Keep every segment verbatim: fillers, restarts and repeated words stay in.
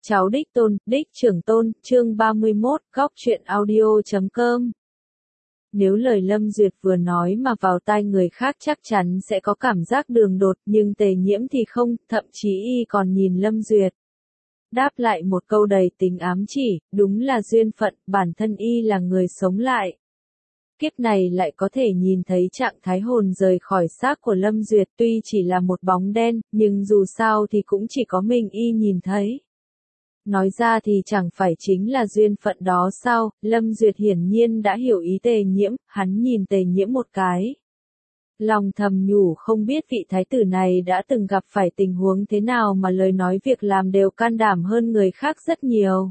Cháu đích tôn, đích trưởng tôn, chương ba mươi mốt, góc truyện audio chấm com. Nếu lời Lâm Duyệt vừa nói mà vào tai người khác chắc chắn sẽ có cảm giác đường đột, nhưng Tề Nhiễm thì không, thậm chí y còn nhìn Lâm Duyệt. Đáp lại một câu đầy tình ám chỉ, đúng là duyên phận, bản thân y là người sống lại. Kiếp này lại có thể nhìn thấy trạng thái hồn rời khỏi xác của Lâm Duyệt, tuy chỉ là một bóng đen, nhưng dù sao thì cũng chỉ có mình y nhìn thấy. Nói ra thì chẳng phải chính là duyên phận đó sao, Lâm Duyệt hiển nhiên đã hiểu ý Tề Nhiễm, hắn nhìn Tề Nhiễm một cái. Lòng thầm nhủ không biết vị thái tử này đã từng gặp phải tình huống thế nào mà lời nói việc làm đều can đảm hơn người khác rất nhiều.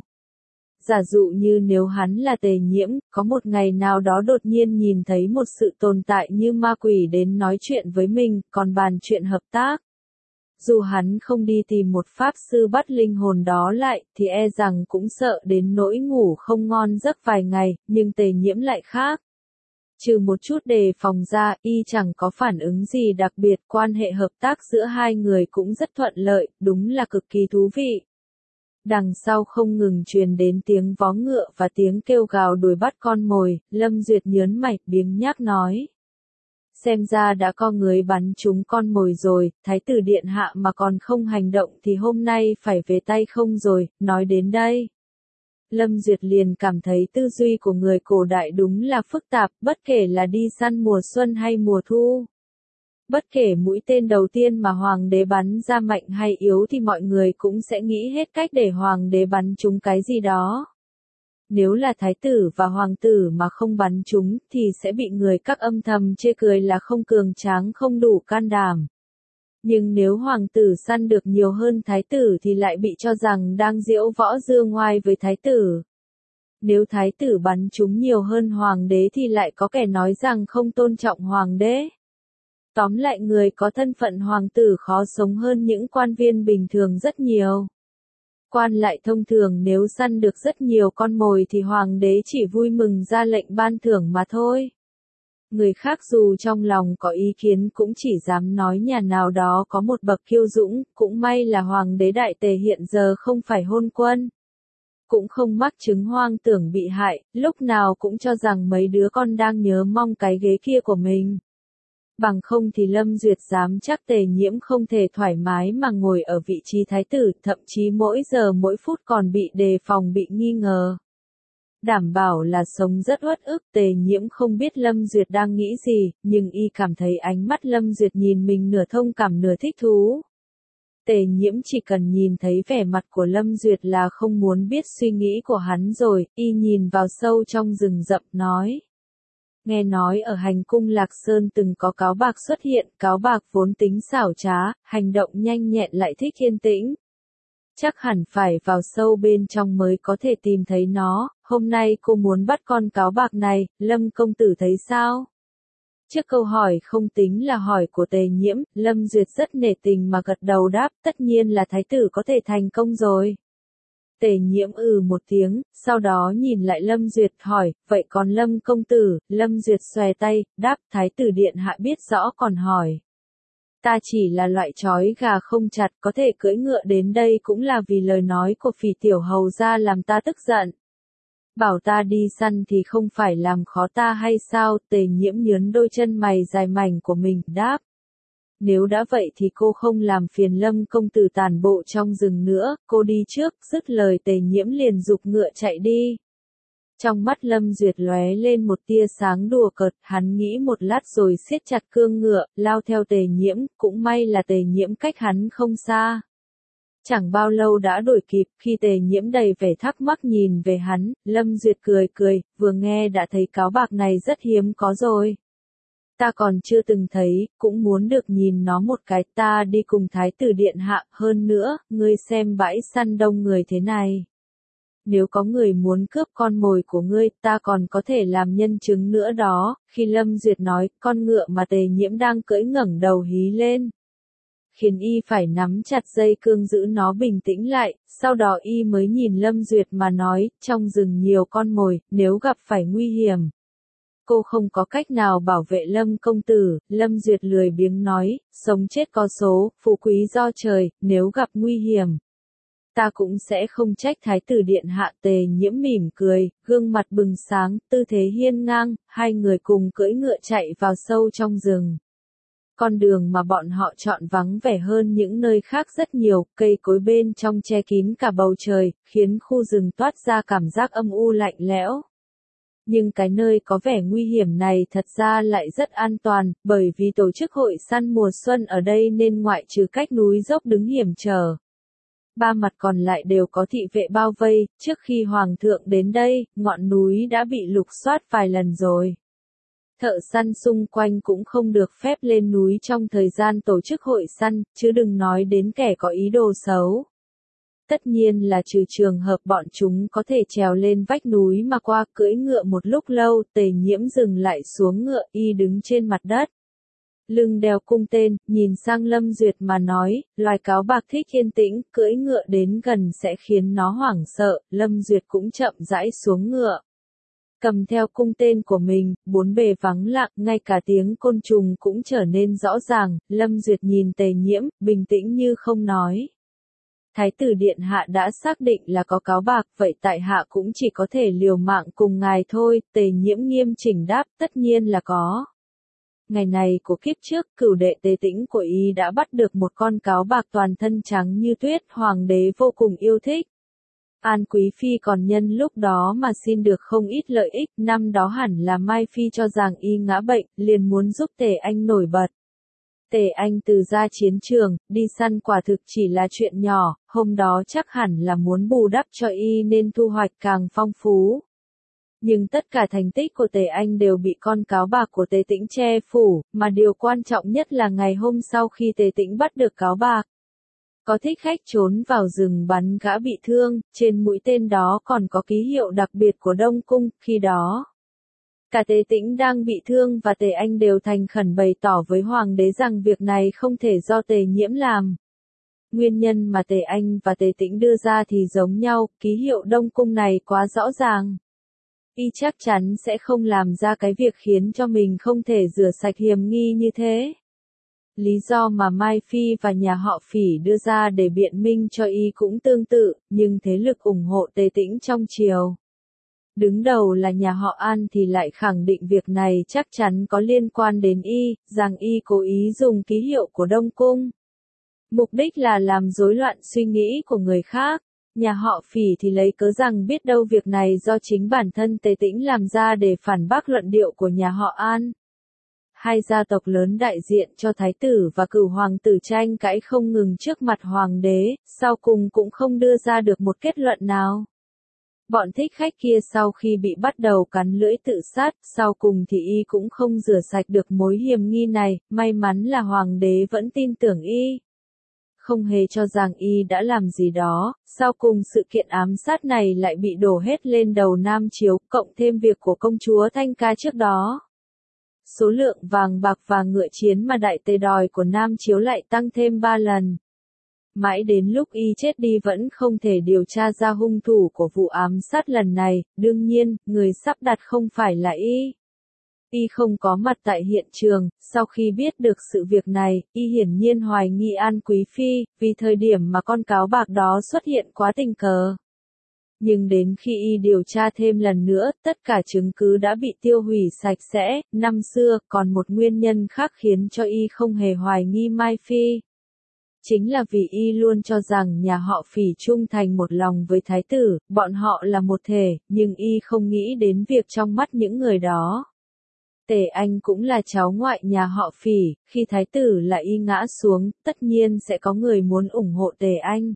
Giả dụ như nếu hắn là Tề Nhiễm, có một ngày nào đó đột nhiên nhìn thấy một sự tồn tại như ma quỷ đến nói chuyện với mình, còn bàn chuyện hợp tác. Dù hắn không đi tìm một pháp sư bắt linh hồn đó lại, thì e rằng cũng sợ đến nỗi ngủ không ngon giấc vài ngày, nhưng Tề Nhiễm lại khác. Trừ một chút đề phòng ra, y chẳng có phản ứng gì đặc biệt, quan hệ hợp tác giữa hai người cũng rất thuận lợi, đúng là cực kỳ thú vị. Đằng sau không ngừng truyền đến tiếng vó ngựa và tiếng kêu gào đuổi bắt con mồi, Lâm Duyệt nhớn mày, biếng nhác nói. Xem ra đã có người bắn trúng con mồi rồi, thái tử điện hạ mà còn không hành động thì hôm nay phải về tay không rồi, nói đến đây. Lâm Duyệt liền cảm thấy tư duy của người cổ đại đúng là phức tạp, bất kể là đi săn mùa xuân hay mùa thu. Bất kể mũi tên đầu tiên mà hoàng đế bắn ra mạnh hay yếu thì mọi người cũng sẽ nghĩ hết cách để hoàng đế bắn trúng cái gì đó. Nếu là thái tử và hoàng tử mà không bắn chúng thì sẽ bị người các âm thầm chê cười là không cường tráng không đủ can đảm. Nhưng nếu hoàng tử săn được nhiều hơn thái tử thì lại bị cho rằng đang diễu võ dương ngoai với thái tử. Nếu thái tử bắn chúng nhiều hơn hoàng đế thì lại có kẻ nói rằng không tôn trọng hoàng đế. Tóm lại người có thân phận hoàng tử khó sống hơn những quan viên bình thường rất nhiều. Quan lại thông thường nếu săn được rất nhiều con mồi thì hoàng đế chỉ vui mừng ra lệnh ban thưởng mà thôi. Người khác dù trong lòng có ý kiến cũng chỉ dám nói nhà nào đó có một bậc kiêu dũng, cũng may là hoàng đế đại Tề hiện giờ không phải hôn quân. Cũng không mắc chứng hoang tưởng bị hại, lúc nào cũng cho rằng mấy đứa con đang nhớ mong cái ghế kia của mình. Bằng không thì Lâm Duyệt dám chắc Tề Nhiễm không thể thoải mái mà ngồi ở vị trí thái tử, thậm chí mỗi giờ mỗi phút còn bị đề phòng bị nghi ngờ. Đảm bảo là sống rất uất ức, Tề Nhiễm không biết Lâm Duyệt đang nghĩ gì, nhưng y cảm thấy ánh mắt Lâm Duyệt nhìn mình nửa thông cảm nửa thích thú. Tề Nhiễm chỉ cần nhìn thấy vẻ mặt của Lâm Duyệt là không muốn biết suy nghĩ của hắn rồi, y nhìn vào sâu trong rừng rậm nói. Nghe nói ở hành cung Lạc Sơn từng có cáo bạc xuất hiện, cáo bạc vốn tính xảo trá, hành động nhanh nhẹn lại thích yên tĩnh. Chắc hẳn phải vào sâu bên trong mới có thể tìm thấy nó, hôm nay cô muốn bắt con cáo bạc này, Lâm công tử thấy sao? Trước câu hỏi không tính là hỏi của Tề Nhiễm, Lâm Duyệt rất nể tình mà gật đầu đáp, tất nhiên là thái tử có thể thành công rồi. Tề Nhiễm ừ một tiếng, sau đó nhìn lại Lâm Duyệt hỏi, vậy còn Lâm công tử, Lâm Duyệt xòe tay, đáp thái tử điện hạ biết rõ còn hỏi. Ta chỉ là loại chói gà không chặt có thể cưỡi ngựa đến đây cũng là vì lời nói của Phỉ tiểu hầu ra làm ta tức giận. Bảo ta đi săn thì không phải làm khó ta hay sao, Tề Nhiễm nhớn đôi chân mày dài mảnh của mình, đáp. Nếu đã vậy thì cô không làm phiền Lâm công tử tản bộ trong rừng nữa, cô đi trước, dứt lời Tề Nhiễm liền giục ngựa chạy đi. Trong mắt Lâm Duyệt lóe lên một tia sáng đùa cợt, hắn nghĩ một lát rồi siết chặt cương ngựa, lao theo Tề Nhiễm, cũng may là Tề Nhiễm cách hắn không xa. Chẳng bao lâu đã đuổi kịp, khi Tề Nhiễm đầy vẻ thắc mắc nhìn về hắn, Lâm Duyệt cười cười, vừa nghe đã thấy cáo bạc này rất hiếm có rồi. Ta còn chưa từng thấy, cũng muốn được nhìn nó một cái, ta đi cùng thái tử điện hạ, hơn nữa, ngươi xem bãi săn đông người thế này. Nếu có người muốn cướp con mồi của ngươi, ta còn có thể làm nhân chứng nữa đó, khi Lâm Duyệt nói, con ngựa mà Tề Nhiễm đang cưỡi ngẩng đầu hí lên. Khiến y phải nắm chặt dây cương giữ nó bình tĩnh lại, sau đó y mới nhìn Lâm Duyệt mà nói, trong rừng nhiều con mồi, nếu gặp phải nguy hiểm. Cô không có cách nào bảo vệ Lâm công tử, Lâm Duyệt lười biếng nói, sống chết có số, phú quý do trời, nếu gặp nguy hiểm. Ta cũng sẽ không trách thái tử điện hạ. Tề Nhiễm mỉm cười, gương mặt bừng sáng, tư thế hiên ngang, hai người cùng cưỡi ngựa chạy vào sâu trong rừng. Con đường mà bọn họ chọn vắng vẻ hơn những nơi khác rất nhiều, cây cối bên trong che kín cả bầu trời, khiến khu rừng toát ra cảm giác âm u lạnh lẽo. Nhưng cái nơi có vẻ nguy hiểm này thật ra lại rất an toàn, bởi vì tổ chức hội săn mùa xuân ở đây nên ngoại trừ cách núi dốc đứng hiểm trở, ba mặt còn lại đều có thị vệ bao vây. Trước khi hoàng thượng đến đây, ngọn núi đã bị lục soát vài lần rồi. Thợ săn xung quanh cũng không được phép lên núi trong thời gian tổ chức hội săn, chứ đừng nói đến kẻ có ý đồ xấu. Tất nhiên là trừ trường hợp bọn chúng có thể trèo lên vách núi mà qua. Cưỡi ngựa một lúc lâu, Tề Nhiễm dừng lại xuống ngựa, y đứng trên mặt đất. Lưng đeo cung tên, nhìn sang Lâm Duyệt mà nói, loài cáo bạc thích yên tĩnh, cưỡi ngựa đến gần sẽ khiến nó hoảng sợ. Lâm Duyệt cũng chậm rãi xuống ngựa, cầm theo cung tên của mình. Bốn bề vắng lặng, ngay cả tiếng côn trùng cũng trở nên rõ ràng. Lâm Duyệt nhìn Tề Nhiễm, bình tĩnh như không nói. Thái tử điện hạ đã xác định là có cáo bạc, vậy tại hạ cũng chỉ có thể liều mạng cùng ngài thôi. Tề Nhiễm nghiêm chỉnh đáp, tất nhiên là có. Ngày này của kiếp trước, cửu đệ Tề Tĩnh của y đã bắt được một con cáo bạc toàn thân trắng như tuyết, hoàng đế vô cùng yêu thích. An Quý Phi còn nhân lúc đó mà xin được không ít lợi ích. Năm đó hẳn là Mai Phi cho rằng y ngã bệnh, liền muốn giúp Tề Anh nổi bật. Tề Anh từ ra chiến trường, đi săn quả thực chỉ là chuyện nhỏ, hôm đó chắc hẳn là muốn bù đắp cho y nên thu hoạch càng phong phú. Nhưng tất cả thành tích của Tề Anh đều bị con cáo bạc của Tề Tĩnh che phủ, mà điều quan trọng nhất là ngày hôm sau khi Tề Tĩnh bắt được cáo bạc, có thích khách trốn vào rừng bắn gã bị thương, trên mũi tên đó còn có ký hiệu đặc biệt của Đông Cung. Khi đó, cả Tề Tĩnh đang bị thương và Tề Anh đều thành khẩn bày tỏ với hoàng đế rằng việc này không thể do Tề Nhiễm làm. Nguyên nhân mà Tề Anh và Tề Tĩnh đưa ra thì giống nhau, ký hiệu Đông Cung này quá rõ ràng. Y chắc chắn sẽ không làm ra cái việc khiến cho mình không thể rửa sạch hiểm nghi như thế. Lý do mà Mai Phi và nhà họ Phỉ đưa ra để biện minh cho y cũng tương tự, nhưng thế lực ủng hộ Tề Tĩnh trong triều, đứng đầu là nhà họ An thì lại khẳng định việc này chắc chắn có liên quan đến y, rằng y cố ý dùng ký hiệu của Đông Cung. Mục đích là làm rối loạn suy nghĩ của người khác. Nhà họ Phỉ thì lấy cớ rằng biết đâu việc này do chính bản thân Tề Tĩnh làm ra để phản bác luận điệu của nhà họ An. Hai gia tộc lớn đại diện cho thái tử và cửu hoàng tử tranh cãi không ngừng trước mặt hoàng đế, sau cùng cũng không đưa ra được một kết luận nào. Bọn thích khách kia sau khi bị bắt đầu cắn lưỡi tự sát, sau cùng thì y cũng không rửa sạch được mối hiểm nghi này, may mắn là hoàng đế vẫn tin tưởng y, không hề cho rằng y đã làm gì đó. Sau cùng sự kiện ám sát này lại bị đổ hết lên đầu Nam Chiếu, cộng thêm việc của công chúa Thanh Ca trước đó. Số lượng vàng bạc và ngựa chiến mà đại tề đòi của Nam Chiếu lại tăng thêm ba lần. Mãi đến lúc y chết đi vẫn không thể điều tra ra hung thủ của vụ ám sát lần này. Đương nhiên, người sắp đặt không phải là y. Y không có mặt tại hiện trường. Sau khi biết được sự việc này, y hiển nhiên hoài nghi An Quý Phi, vì thời điểm mà con cáo bạc đó xuất hiện quá tình cờ. Nhưng đến khi y điều tra thêm lần nữa, tất cả chứng cứ đã bị tiêu hủy sạch sẽ. Năm xưa, còn một nguyên nhân khác khiến cho y không hề hoài nghi Mai Phi. Chính là vì y luôn cho rằng nhà họ Phỉ trung thành một lòng với thái tử, bọn họ là một thể, nhưng y không nghĩ đến việc trong mắt những người đó. Tề Anh cũng là cháu ngoại nhà họ Phỉ, khi thái tử là y ngã xuống, tất nhiên sẽ có người muốn ủng hộ Tề Anh.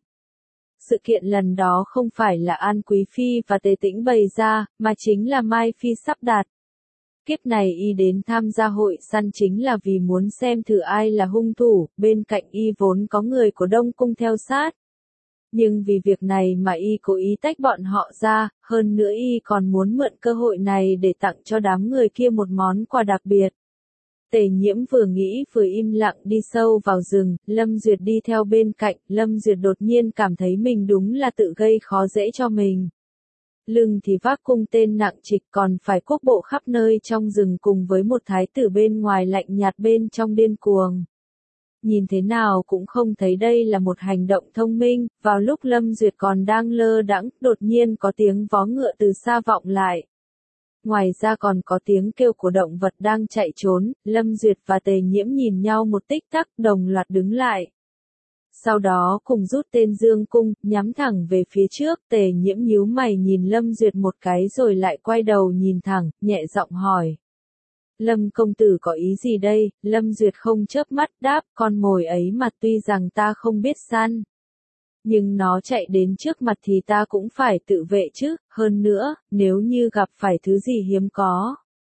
Sự kiện lần đó không phải là An Quý Phi và Tề Tĩnh bày ra, mà chính là Mai Phi sắp đặt. Kiếp này y đến tham gia hội săn chính là vì muốn xem thử ai là hung thủ, bên cạnh y vốn có người của Đông Cung theo sát. Nhưng vì việc này mà y cố ý tách bọn họ ra, hơn nữa y còn muốn mượn cơ hội này để tặng cho đám người kia một món quà đặc biệt. Tề Nhiễm vừa nghĩ vừa im lặng đi sâu vào rừng, Lâm Duyệt đi theo bên cạnh. Lâm Duyệt đột nhiên cảm thấy mình đúng là tự gây khó dễ cho mình. Lưng thì vác cung tên nặng trịch, còn phải quốc bộ khắp nơi trong rừng cùng với một thái tử bên ngoài lạnh nhạt bên trong điên cuồng. nhìn thế nào cũng không thấy đây là một hành động thông minh, vào lúc Lâm Duyệt còn đang lơ đãng, đột nhiên có tiếng vó ngựa từ xa vọng lại. Ngoài ra còn có tiếng kêu của động vật đang chạy trốn, Lâm Duyệt và Tề Nhiễm nhìn nhau một tích tắc, đồng loạt đứng lại. Sau đó cùng rút tên dương cung, nhắm thẳng về phía trước, Tề Nhiễm nhíu mày nhìn Lâm Duyệt một cái rồi lại quay đầu nhìn thẳng, nhẹ giọng hỏi. Lâm công tử có ý gì đây? Lâm Duyệt không chớp mắt đáp, con mồi ấy mà tuy rằng ta không biết săn. Nhưng nó chạy đến trước mặt thì ta cũng phải tự vệ chứ, hơn nữa, nếu như gặp phải thứ gì hiếm có.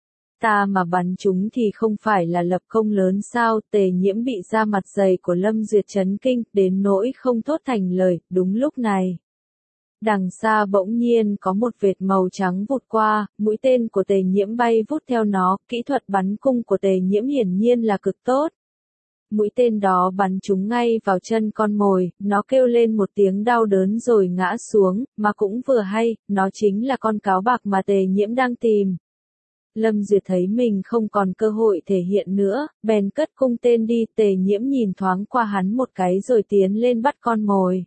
Ta mà bắn chúng thì không phải là lập công lớn sao? Tề Nhiễm bị da mặt dày của Lâm Duyệt chấn kinh, đến nỗi không thốt thành lời, đúng lúc này. Đằng xa bỗng nhiên có một vệt màu trắng vụt qua, mũi tên của Tề Nhiễm bay vút theo nó, kỹ thuật bắn cung của Tề Nhiễm hiển nhiên là cực tốt. Mũi tên đó bắn trúng ngay vào chân con mồi, nó kêu lên một tiếng đau đớn rồi ngã xuống, mà cũng vừa hay, nó chính là con cáo bạc mà Tề Nhiễm đang tìm. Lâm Duyệt thấy mình không còn cơ hội thể hiện nữa, bèn cất cung tên đi, Tề Nhiễm nhìn thoáng qua hắn một cái rồi tiến lên bắt con mồi.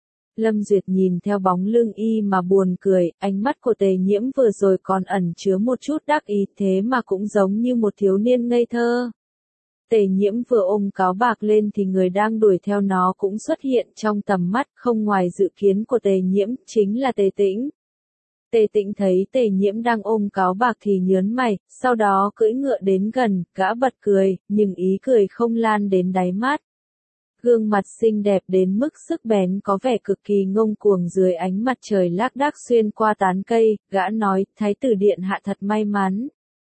Lâm Duyệt nhìn theo bóng lưng y mà buồn cười, ánh mắt của Tề Nhiễm vừa rồi còn ẩn chứa một chút đắc ý thế mà cũng giống như một thiếu niên ngây thơ. Tề Nhiễm vừa ôm cáo bạc lên thì người đang đuổi theo nó cũng xuất hiện trong tầm mắt, không ngoài dự kiến của Tề Nhiễm, chính là Tề Tĩnh. Tề Tĩnh thấy Tề Nhiễm đang ôm cáo bạc thì nhớn mày, sau đó cưỡi ngựa đến gần, gã bật cười, nhưng ý cười không lan đến đáy mắt. Gương mặt xinh đẹp đến mức sức bén có vẻ cực kỳ ngông cuồng dưới ánh mặt trời lác đác xuyên qua tán cây, gã nói, Thái tử điện hạ thật may mắn.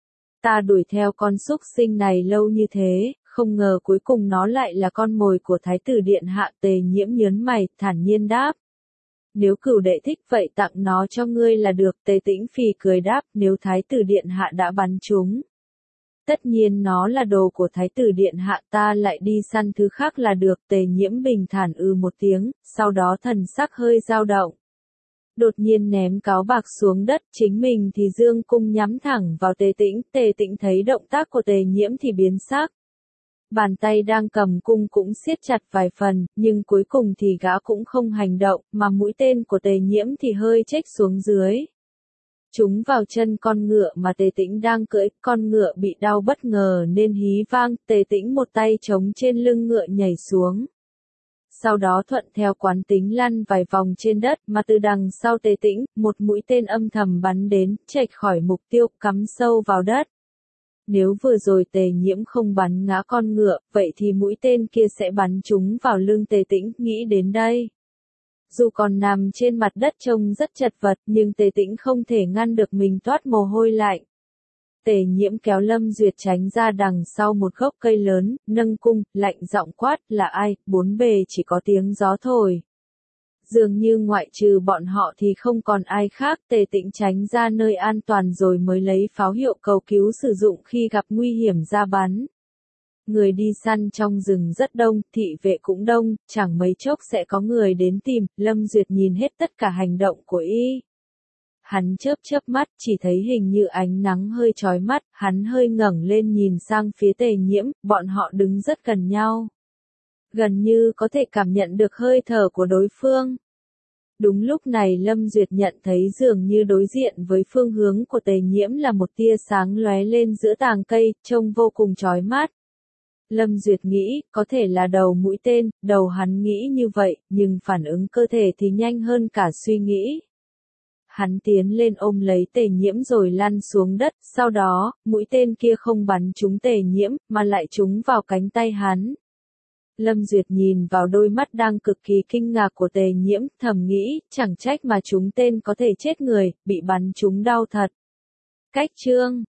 Ta đuổi theo con súc sinh này lâu như thế, không ngờ cuối cùng nó lại là con mồi của Thái tử điện hạ. Tề Nhiễm nhớn mày, thản nhiên đáp. Nếu cửu đệ thích vậy tặng nó cho ngươi là được. Tề Tĩnh phì cười đáp, nếu Thái tử điện hạ đã bắn chúng. Tất nhiên nó là đồ của Thái tử điện hạ, ta lại đi săn thứ khác là được. Tề Nhiễm bình thản ư một tiếng, sau đó thần sắc hơi dao động. Đột nhiên ném cáo bạc xuống đất, chính mình thì dương cung nhắm thẳng vào Tề Tĩnh. Tề Tĩnh thấy động tác của Tề Nhiễm thì biến sắc. Bàn tay đang cầm cung cũng siết chặt vài phần, nhưng cuối cùng thì gã cũng không hành động, mà mũi tên của Tề Nhiễm thì hơi chếch xuống dưới. Trúng vào chân con ngựa mà Tề Tĩnh đang cưỡi, con ngựa bị đau bất ngờ nên hí vang, Tề Tĩnh một tay chống trên lưng ngựa nhảy xuống. Sau đó thuận theo quán tính lăn vài vòng trên đất mà từ đằng sau Tề Tĩnh, một mũi tên âm thầm bắn đến, chệch khỏi mục tiêu, cắm sâu vào đất. Nếu vừa rồi Tề Nhiễm không bắn ngã con ngựa, vậy thì mũi tên kia sẽ bắn trúng vào lưng Tề Tĩnh, nghĩ đến đây. Dù còn nằm trên mặt đất trông rất chật vật, nhưng Tề Tĩnh không thể ngăn được mình toát mồ hôi lạnh. Tề Nhiễm kéo Lâm Duyệt tránh ra đằng sau một gốc cây lớn, nâng cung, lạnh giọng quát, là ai? Bốn bề chỉ có tiếng gió thổi. Dường như ngoại trừ bọn họ thì không còn ai khác. Tề Tĩnh tránh ra nơi an toàn rồi mới lấy pháo hiệu cầu cứu sử dụng khi gặp nguy hiểm ra bắn. Người đi săn trong rừng rất đông, thị vệ cũng đông, chẳng mấy chốc sẽ có người đến tìm. Lâm Duyệt nhìn hết tất cả hành động của y. Hắn chớp chớp mắt, chỉ thấy hình như ánh nắng hơi chói mắt, hắn hơi ngẩng lên nhìn sang phía Tề Nhiễm, bọn họ đứng rất gần nhau. Gần như có thể cảm nhận được hơi thở của đối phương. Đúng lúc này Lâm Duyệt nhận thấy dường như đối diện với phương hướng của Tề Nhiễm là một tia sáng lóe lên giữa tàng cây, trông vô cùng chói mắt. Lâm Duyệt nghĩ, có thể là đầu mũi tên, đầu hắn nghĩ như vậy, nhưng phản ứng cơ thể thì nhanh hơn cả suy nghĩ. Hắn tiến lên ôm lấy Tề Nhiễm rồi lăn xuống đất, sau đó, mũi tên kia không bắn trúng Tề Nhiễm, mà lại trúng vào cánh tay hắn. Lâm Duyệt nhìn vào đôi mắt đang cực kỳ kinh ngạc của Tề Nhiễm, thầm nghĩ, chẳng trách mà trúng tên có thể chết người, bị bắn trúng đau thật. Cách chương